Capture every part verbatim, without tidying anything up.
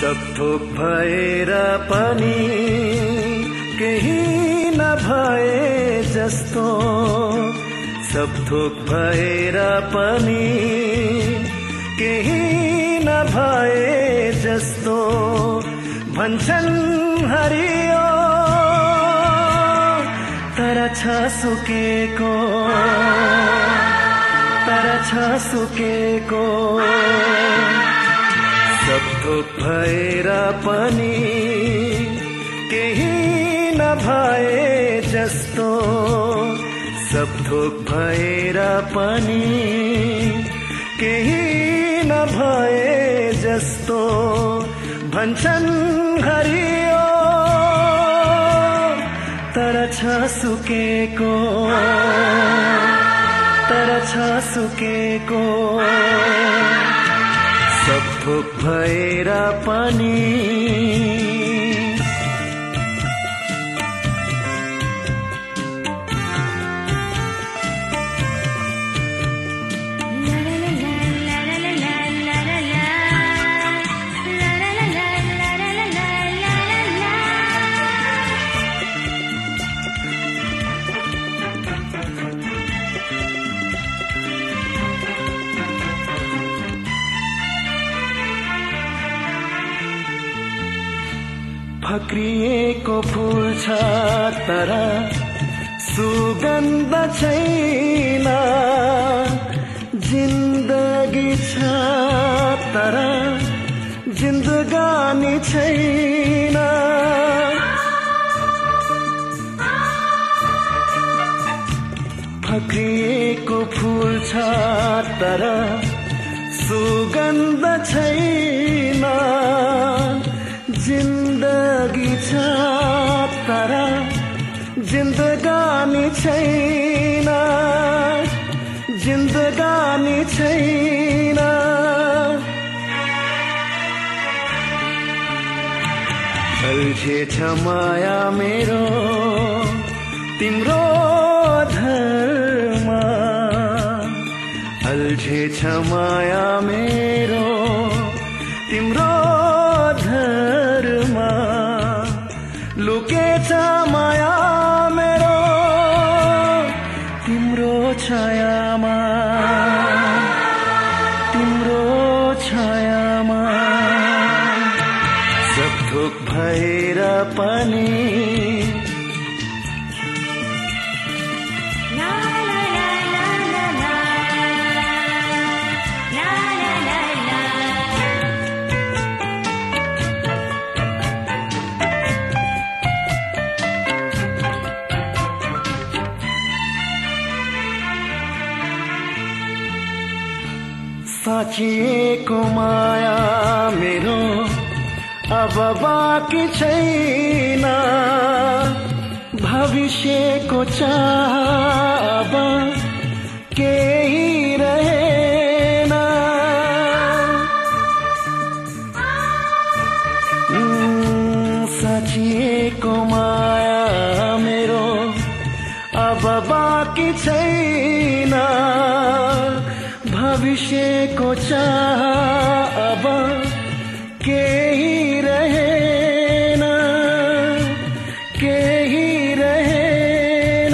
सब थोक भएर पनि केही नभए जस्तो, सब थोक भएर पनि केही नभए जस्तो भन्छन् हरियो, तर छ सुकेको, तर छ सुकेको। सब थोक भएर पनि केही नभए जस्तो, सब थोक भएर पनि केही नभए जस्तो भन्छन् हरियो, तर छ सुकेको, तर छ सुकेको। सब थोक भएर पनि फक्रिएको फूल छ तर सुगन्ध छैन, जिन्दगी छ तर जिन्दगानी छैन। फक्रिएको फूल छ तर सुगन्ध छैन, जिन्दगी छ तर जिन्दगानी छैन, जिन्दगानी छैन। अल्झेछ माया मेरो तिम्रो धर्म, अल्झेछ माया मेरो तिम्रो धर्म, लुकेछ माया मेरो तिम्रो छायामा, तिम्रो छायामा। सब थोक भएर पनि साँचिएको माया मेरो अब बाँकी छैन, भविष्यको चाह अब केही रहेन। साँचिएको माया मेरो अब बाँकी छैन, भविष्यको चाह अब केही रहेन, केही रहेन।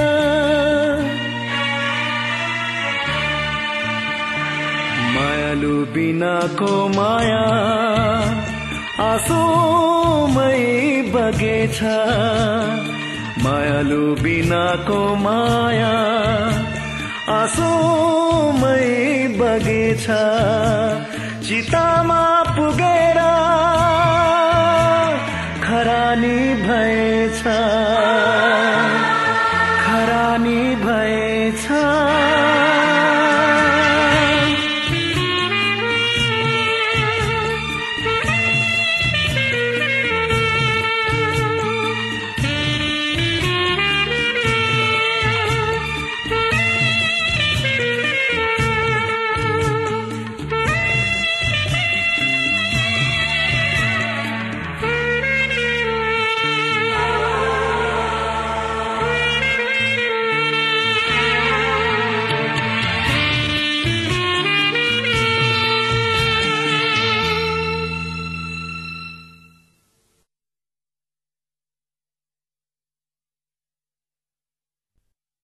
मायालु बिनाको माया आँसुमै बगेछ, मायालु बिनाको माया आँसुमै बगेछ। चितामा